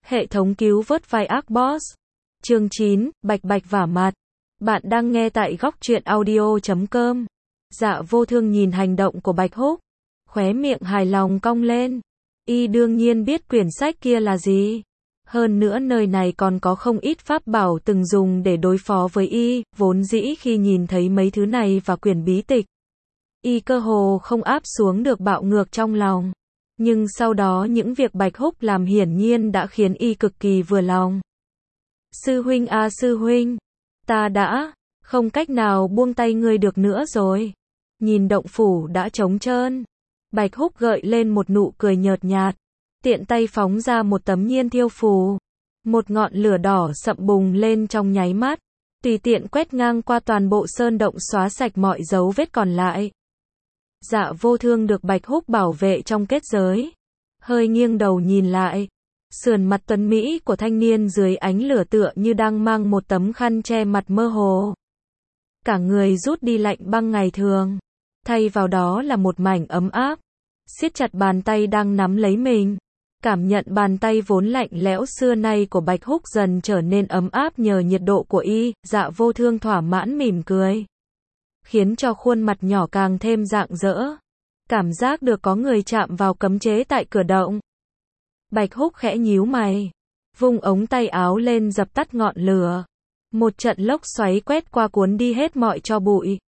Hệ thống cứu vớt vai ác boss. Chương 9, Bạch Bạch vả mặt. Bạn đang nghe tại góc truyện audio.com. Dạ Vô Thương nhìn hành động của Bạch Húc, khóe miệng hài lòng cong lên. Y đương nhiên biết quyển sách kia là gì. Hơn nữa nơi này còn có không ít pháp bảo từng dùng để đối phó với y, vốn dĩ khi nhìn thấy mấy thứ này và quyển bí tịch, y cơ hồ không áp xuống được bạo ngược trong lòng. Nhưng sau đó những việc Bạch Húc làm hiển nhiên đã khiến y cực kỳ vừa lòng. Sư huynh à sư huynh, ta đã không cách nào buông tay ngươi được nữa rồi. Nhìn động phủ đã trống trơn, Bạch Húc gợi lên một nụ cười nhợt nhạt, tiện tay phóng ra một tấm nhiên thiêu phù. Một ngọn lửa đỏ sậm bùng lên trong nháy mắt, tùy tiện quét ngang qua toàn bộ sơn động xóa sạch mọi dấu vết còn lại. Dạ Vô Thương được Bạch Húc bảo vệ trong kết giới, hơi nghiêng đầu nhìn lại. Sườn mặt tuấn mỹ của thanh niên dưới ánh lửa tựa như đang mang một tấm khăn che mặt mơ hồ. Cả người rút đi lạnh băng ngày thường, thay vào đó là một mảnh ấm áp. Siết chặt bàn tay đang nắm lấy mình, cảm nhận bàn tay vốn lạnh lẽo xưa nay của Bạch Húc dần trở nên ấm áp nhờ nhiệt độ của y. Dạ Vô Thương thỏa mãn mỉm cười, khiến cho khuôn mặt nhỏ càng thêm rạng rỡ. Cảm giác được có người chạm vào cấm chế tại cửa động. Bạch Húc khẽ nhíu mày, vung ống tay áo lên dập tắt ngọn lửa. Một trận lốc xoáy quét qua cuốn đi hết mọi tro bụi.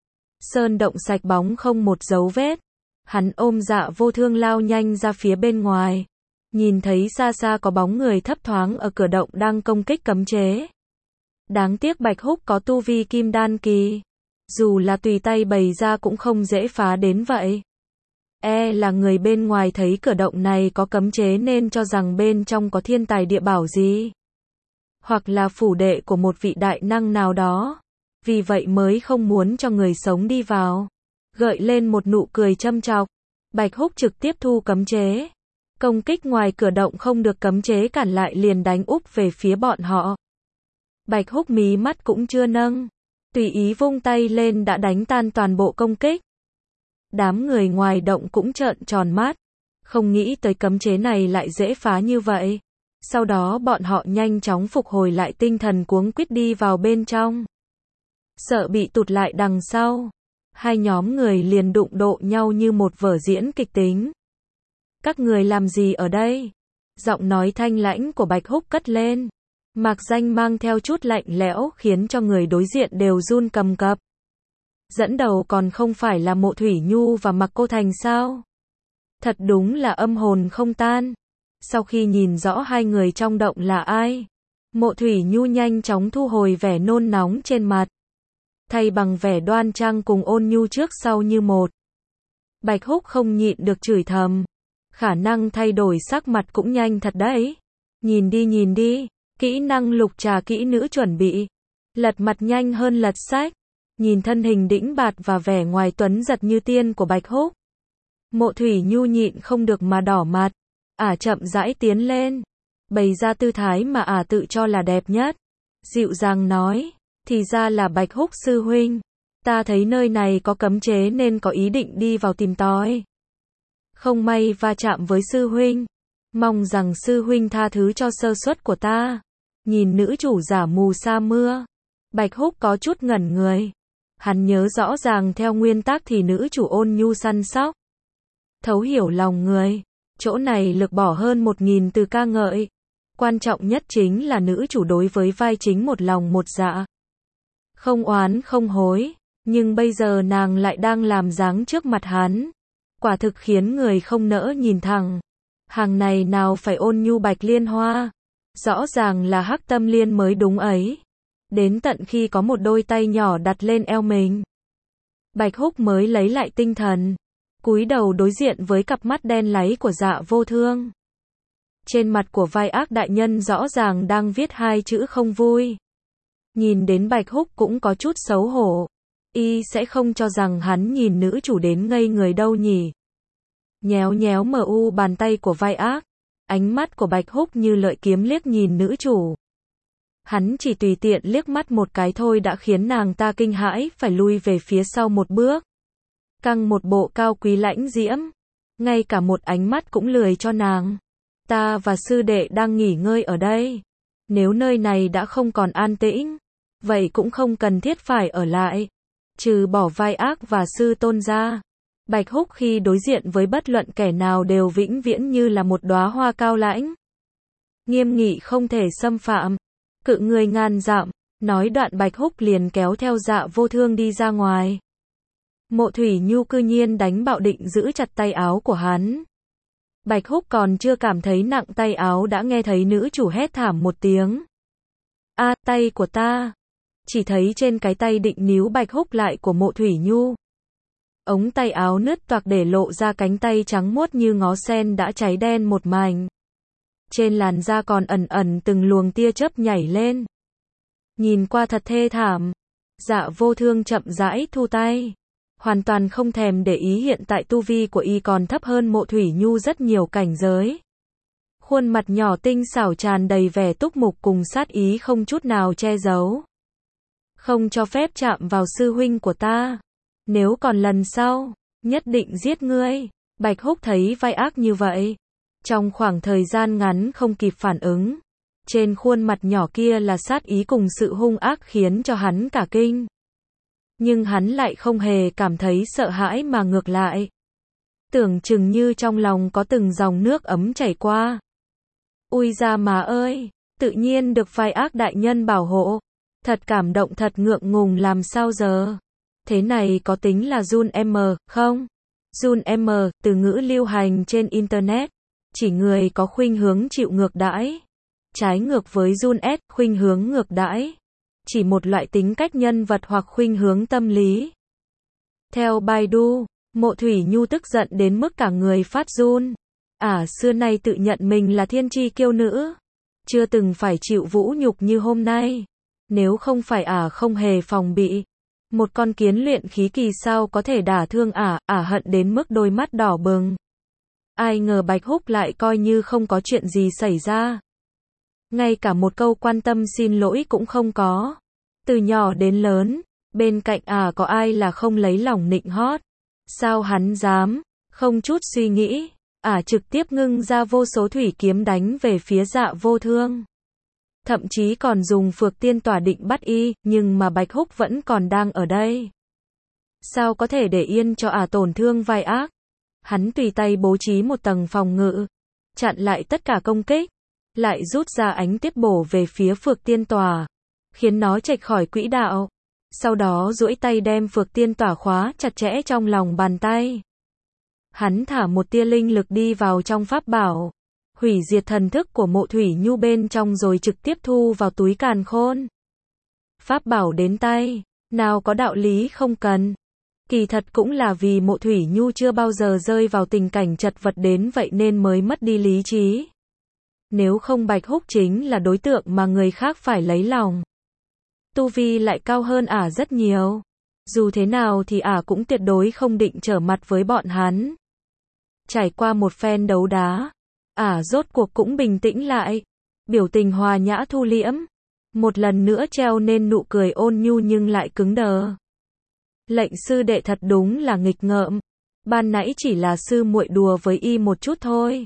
Sơn động sạch bóng không một dấu vết. Hắn ôm Dạ Vô Thương lao nhanh ra phía bên ngoài. Nhìn thấy xa xa có bóng người thấp thoáng ở cửa động đang công kích cấm chế. Đáng tiếc Bạch Húc có tu vi kim đan kỳ, dù là tùy tay bày ra cũng không dễ phá đến vậy. Là người bên ngoài thấy cửa động này có cấm chế nên cho rằng bên trong có thiên tài địa bảo gì, hoặc là phủ đệ của một vị đại năng nào đó, vì vậy mới không muốn cho người sống đi vào. Gợi lên một nụ cười châm chọc, Bạch Húc trực tiếp thu cấm chế. Công kích ngoài cửa động không được cấm chế cản lại liền đánh úp về phía bọn họ. Bạch Húc mí mắt cũng chưa nâng, tùy ý vung tay lên đã đánh tan toàn bộ công kích. Đám người ngoài động cũng trợn tròn mắt, không nghĩ tới cấm chế này lại dễ phá như vậy. Sau đó bọn họ nhanh chóng phục hồi lại tinh thần cuống quýt đi vào bên trong. Sợ bị tụt lại đằng sau, hai nhóm người liền đụng độ nhau như một vở diễn kịch tính. Các người làm gì ở đây? Giọng nói thanh lãnh của Bạch Húc cất lên, mạc danh mang theo chút lạnh lẽo khiến cho người đối diện đều run cầm cập. Dẫn đầu còn không phải là Mộ Thủy Nhu và Mạc Cô Thành sao? Thật đúng là âm hồn không tan. Sau khi nhìn rõ hai người trong động là ai, Mộ Thủy Nhu nhanh chóng thu hồi vẻ nôn nóng trên mặt, thay bằng vẻ đoan trang cùng ôn nhu trước sau như một. Bạch Húc không nhịn được chửi thầm, khả năng thay đổi sắc mặt cũng nhanh thật đấy. Nhìn đi, kỹ năng lục trà kỹ nữ chuẩn bị. Lật mặt nhanh hơn lật sách. Nhìn thân hình đĩnh bạt và vẻ ngoài tuấn giật như tiên của Bạch Húc, Mộ Thủy Nhu nhịn không được mà đỏ mặt. Chậm rãi tiến lên, bày ra tư thái mà tự cho là đẹp nhất. Dịu dàng nói, thì ra là Bạch Húc sư huynh. Ta thấy nơi này có cấm chế nên có ý định đi vào tìm tòi. Không may va chạm với sư huynh. Mong rằng sư huynh tha thứ cho sơ suất của ta. Nhìn nữ chủ giả mù sa mưa, Bạch Húc có chút ngẩn người. Hắn nhớ rõ ràng theo nguyên tắc thì nữ chủ ôn nhu săn sóc, thấu hiểu lòng người. Chỗ này lược bỏ hơn 1000 từ ca ngợi. Quan trọng nhất chính là nữ chủ đối với vai chính một lòng một dạ, không oán không hối. Nhưng bây giờ nàng lại đang làm dáng trước mặt hắn, quả thực khiến người không nỡ nhìn thẳng. Hàng này nào phải ôn nhu Bạch Liên Hoa, rõ ràng là Hắc Tâm Liên mới đúng ấy. Đến tận khi có một đôi tay nhỏ đặt lên eo mình, Bạch Húc mới lấy lại tinh thần, cúi đầu đối diện với cặp mắt đen láy của Dạ Vô Thương. Trên mặt của vai ác đại nhân rõ ràng đang viết hai chữ không vui. Nhìn đến Bạch Húc cũng có chút xấu hổ. Y sẽ không cho rằng hắn nhìn nữ chủ đến ngây người đâu nhỉ. Nhéo nhéo bàn tay của vai ác, ánh mắt của Bạch Húc như lợi kiếm liếc nhìn nữ chủ. Hắn chỉ tùy tiện liếc mắt một cái thôi đã khiến nàng ta kinh hãi phải lui về phía sau một bước. Căng một bộ cao quý lãnh diễm, ngay cả một ánh mắt cũng lười cho nàng. Ta và sư đệ đang nghỉ ngơi ở đây. Nếu nơi này đã không còn an tĩnh, vậy cũng không cần thiết phải ở lại. Trừ bỏ vai ác và sư tôn ra, Bạch Húc khi đối diện với bất luận kẻ nào đều vĩnh viễn như là một đóa hoa cao lãnh. Nghiêm nghị không thể xâm phạm, cự người ngàn dặm. Nói đoạn Bạch Húc liền kéo theo Dạ Vô Thương đi ra ngoài. Mộ Thủy Nhu cư nhiên đánh bạo định giữ chặt tay áo của hắn. Bạch Húc còn chưa cảm thấy nặng tay áo đã nghe thấy nữ chủ hét thảm một tiếng. A, tay của ta. Chỉ thấy trên cái tay định níu Bạch Húc lại của Mộ Thủy Nhu. Ống tay áo nứt toạc để lộ ra cánh tay trắng muốt như ngó sen đã cháy đen một mảnh. Trên làn da còn ẩn ẩn từng luồng tia chớp nhảy lên. Nhìn qua thật thê thảm. Dạ Vô Thương chậm rãi thu tay. Hoàn toàn không thèm để ý hiện tại tu vi của y còn thấp hơn Mộ Thủy Nhu rất nhiều cảnh giới. Khuôn mặt nhỏ tinh xảo tràn đầy vẻ túc mục cùng sát ý không chút nào che giấu. Không cho phép chạm vào sư huynh của ta. Nếu còn lần sau, nhất định giết ngươi. Bạch Húc thấy vai ác như vậy. Trong khoảng thời gian ngắn không kịp phản ứng. Trên khuôn mặt nhỏ kia là sát ý cùng sự hung ác khiến cho hắn cả kinh. Nhưng hắn lại không hề cảm thấy sợ hãi mà ngược lại. Tưởng chừng như trong lòng có từng dòng nước ấm chảy qua. Ui ra mà ơi, tự nhiên được vai ác đại nhân bảo hộ. Thật cảm động thật ngượng ngùng làm sao giờ. Thế này có tính là Jun M, không? Jun M, từ ngữ lưu hành trên Internet. Chỉ người có khuynh hướng chịu ngược đãi. Trái ngược với Jun S, khuynh hướng ngược đãi. Chỉ một loại tính cách nhân vật hoặc khuynh hướng tâm lý. Theo Baidu, Mộ Thủy Nhu tức giận đến mức cả người phát run. Xưa nay tự nhận mình là thiên chi kiêu nữ. Chưa từng phải chịu vũ nhục như hôm nay. Nếu không phải không hề phòng bị. Một con kiến luyện khí kỳ sao có thể đả thương hận đến mức đôi mắt đỏ bừng. Ai ngờ Bạch Húc lại coi như không có chuyện gì xảy ra. Ngay cả một câu quan tâm xin lỗi cũng không có. Từ nhỏ đến lớn, bên cạnh có ai là không lấy lòng nịnh hót. Sao hắn dám, không chút suy nghĩ, trực tiếp ngưng ra vô số thủy kiếm đánh về phía Dạ Vô Thương. Thậm chí còn dùng Phược Tiên Tỏa định bắt y, nhưng mà Bạch Húc vẫn còn đang ở đây. Sao có thể để yên cho tổn thương vai ác? Hắn tùy tay bố trí một tầng phòng ngự, chặn lại tất cả công kích, lại rút ra ánh tiếp bổ về phía Phược Tiên Tỏa, khiến nó chệch khỏi quỹ đạo. Sau đó duỗi tay đem Phược Tiên Tỏa khóa chặt chẽ trong lòng bàn tay. Hắn thả một tia linh lực đi vào trong pháp bảo, hủy diệt thần thức của Mộ Thủy Nhu bên trong rồi trực tiếp thu vào túi càn khôn. Pháp bảo đến tay, nào có đạo lý không cần. Kỳ thật cũng là vì Mộ Thủy Nhu chưa bao giờ rơi vào tình cảnh chật vật đến vậy nên mới mất đi lý trí. Nếu không Bạch Húc chính là đối tượng mà người khác phải lấy lòng. Tu vi lại cao hơn rất nhiều. Dù thế nào thì cũng tuyệt đối không định trở mặt với bọn hắn. Trải qua một phen đấu đá, rốt cuộc cũng bình tĩnh lại. Biểu tình hòa nhã thu liễm. Một lần nữa treo nên nụ cười ôn nhu nhưng lại cứng đờ. Lệnh sư đệ thật đúng là nghịch ngợm. Ban nãy chỉ là sư muội đùa với y một chút thôi.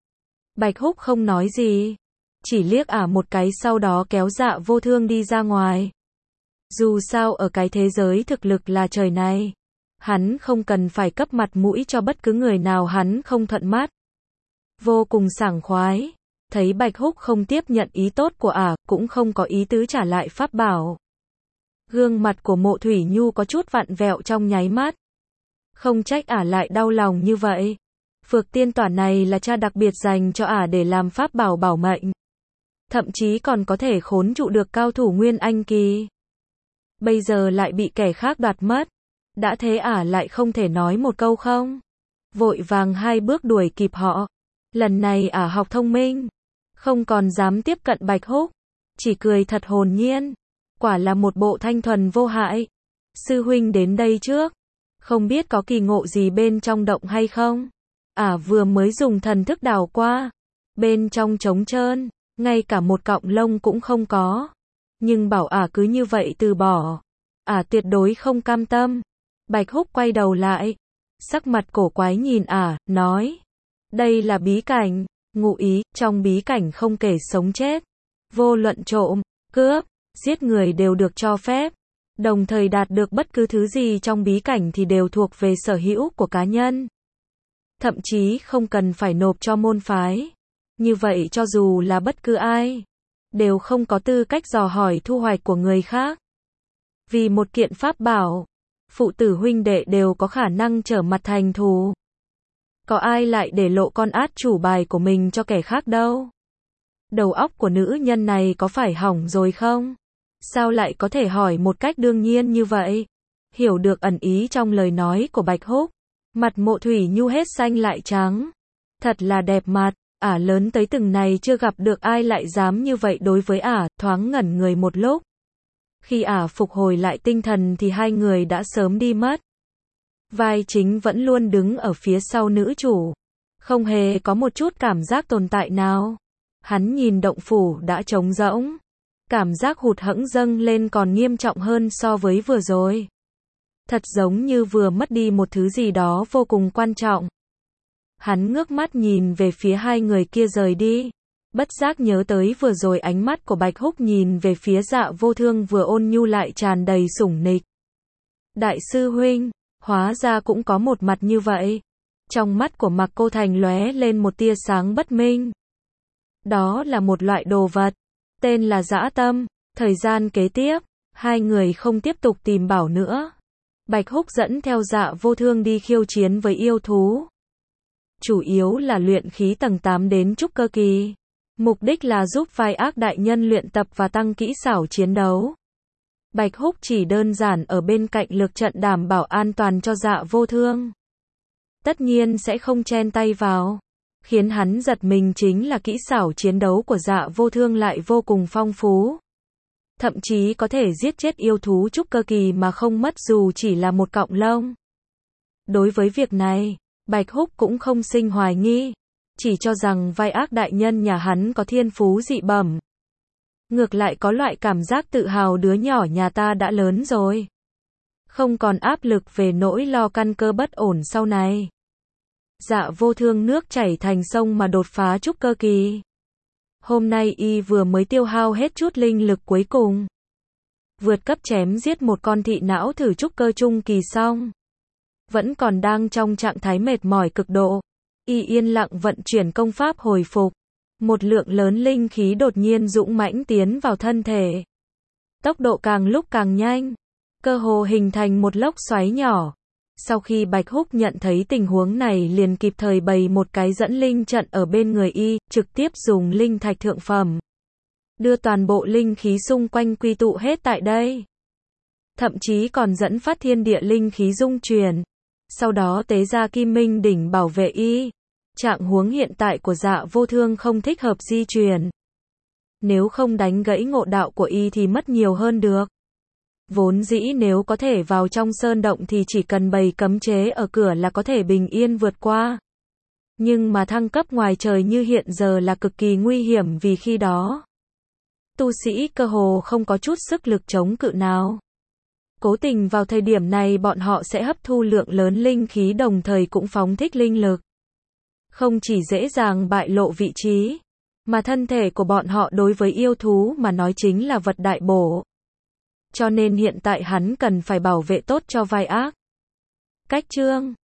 Bạch Húc không nói gì. Chỉ liếc một cái sau đó kéo Dạ Vô Thương đi ra ngoài. Dù sao ở cái thế giới thực lực là trời này. Hắn không cần phải cấp mặt mũi cho bất cứ người nào hắn không thuận mắt. Vô cùng sảng khoái. Thấy Bạch Húc không tiếp nhận ý tốt của cũng không có ý tứ trả lại pháp bảo. Gương mặt của Mộ Thủy Nhu có chút vặn vẹo trong nháy mắt. Không trách lại đau lòng như vậy. Phược Tiên Tỏa này là cha đặc biệt dành cho để làm pháp bảo bảo mệnh. Thậm chí còn có thể khốn trụ được cao thủ Nguyên Anh kỳ. Bây giờ lại bị kẻ khác đoạt mất. Đã thế lại không thể nói một câu không. Vội vàng 2 bước đuổi kịp họ. Lần này học thông minh. Không còn dám tiếp cận Bạch Húc. Chỉ cười thật hồn nhiên. Quả là một bộ thanh thuần vô hại. Sư huynh đến đây trước. Không biết có kỳ ngộ gì bên trong động hay không? Vừa mới dùng thần thức đào qua. Bên trong trống trơn. Ngay cả một cọng lông cũng không có. Nhưng bảo cứ như vậy từ bỏ. Tuyệt đối không cam tâm. Bạch Húc quay đầu lại. Sắc mặt cổ quái nhìn nói. Đây là bí cảnh. ngụ ý, trong bí cảnh không kể sống chết. Vô luận trộm, cướp, giết người đều được cho phép. Đồng thời đạt được bất cứ thứ gì trong bí cảnh thì đều thuộc về sở hữu của cá nhân. Thậm chí không cần phải nộp cho môn phái. Như vậy cho dù là bất cứ ai, đều không có tư cách dò hỏi thu hoạch của người khác. Vì một kiện pháp bảo, phụ tử huynh đệ đều có khả năng trở mặt thành thù. Có ai lại để lộ con át chủ bài của mình cho kẻ khác đâu. Đầu óc của nữ nhân này có phải hỏng rồi không? Sao lại có thể hỏi một cách đương nhiên như vậy? Hiểu được ẩn ý trong lời nói của Bạch Húc, mặt Mộ Thủy Nhu hết xanh lại trắng. Thật là đẹp mặt, ả lớn tới từng này chưa gặp được ai lại dám như vậy đối với ả, thoáng ngẩn người một lúc. Khi ả phục hồi lại tinh thần thì hai người đã sớm đi mất. Vai chính vẫn luôn đứng ở phía sau nữ chủ, không hề có một chút cảm giác tồn tại nào. Hắn nhìn động phủ đã trống rỗng, cảm giác hụt hẫng dâng lên còn nghiêm trọng hơn so với vừa rồi. Thật giống như vừa mất đi một thứ gì đó vô cùng quan trọng. Hắn ngước mắt nhìn về phía hai người kia rời đi, bất giác nhớ tới vừa rồi ánh mắt của Bạch Húc nhìn về phía Dạ Vô Thương vừa ôn nhu lại tràn đầy sủng nịch. Đại sư huynh, hóa ra cũng có một mặt như vậy. Trong mắt của Mạc Cô Thành lóe lên một tia sáng bất minh. Đó là một loại đồ vật, tên là dã tâm. Thời gian kế tiếp, hai người không tiếp tục tìm bảo nữa. Bạch Húc dẫn theo Dạ Vô Thương đi khiêu chiến với yêu thú. Chủ yếu là luyện khí tầng 8 đến trúc cơ kỳ. Mục đích là giúp vai ác đại nhân luyện tập và tăng kỹ xảo chiến đấu. Bạch Húc chỉ đơn giản ở bên cạnh lực trận đảm bảo an toàn cho Dạ Vô Thương. Tất nhiên sẽ không chen tay vào. Khiến hắn giật mình chính là kỹ xảo chiến đấu của Dạ Vô Thương lại vô cùng phong phú. Thậm chí có thể giết chết yêu thú trúc cơ kỳ mà không mất dù chỉ là một cọng lông. Đối với việc này, Bạch Húc cũng không sinh hoài nghi, chỉ cho rằng vai ác đại nhân nhà hắn có thiên phú dị bẩm. Ngược lại có loại cảm giác tự hào đứa nhỏ nhà ta đã lớn rồi. Không còn áp lực về nỗi lo căn cơ bất ổn sau này. Dạ Vô Thương nước chảy thành sông mà đột phá trúc cơ kỳ. Hôm nay y vừa mới tiêu hao hết chút linh lực cuối cùng. Vượt cấp chém giết một con thị não thử trúc cơ trung kỳ xong. Vẫn còn đang trong trạng thái mệt mỏi cực độ. Y yên lặng vận chuyển công pháp hồi phục. Một lượng lớn linh khí đột nhiên dũng mãnh tiến vào thân thể. Tốc độ càng lúc càng nhanh. Cơ hồ hình thành một lốc xoáy nhỏ. Sau khi Bạch Húc nhận thấy tình huống này liền kịp thời bày một cái dẫn linh trận ở bên người y, trực tiếp dùng linh thạch thượng phẩm. Đưa toàn bộ linh khí xung quanh quy tụ hết tại đây. Thậm chí còn dẫn phát thiên địa linh khí dung truyền. Sau đó tế ra Kim Minh đỉnh bảo vệ y. Trạng huống hiện tại của Dạ Vô Thương không thích hợp di truyền. Nếu không đánh gãy ngộ đạo của y thì mất nhiều hơn được. Vốn dĩ nếu có thể vào trong sơn động thì chỉ cần bày cấm chế ở cửa là có thể bình yên vượt qua. Nhưng mà thăng cấp ngoài trời như hiện giờ là cực kỳ nguy hiểm vì khi đó tu sĩ cơ hồ không có chút sức lực chống cự nào. Cố tình vào thời điểm này bọn họ sẽ hấp thu lượng lớn linh khí đồng thời cũng phóng thích linh lực. Không chỉ dễ dàng bại lộ vị trí, mà thân thể của bọn họ đối với yêu thú mà nói chính là vật đại bổ. Cho nên hiện tại hắn cần phải bảo vệ tốt cho vai ác. Cách chương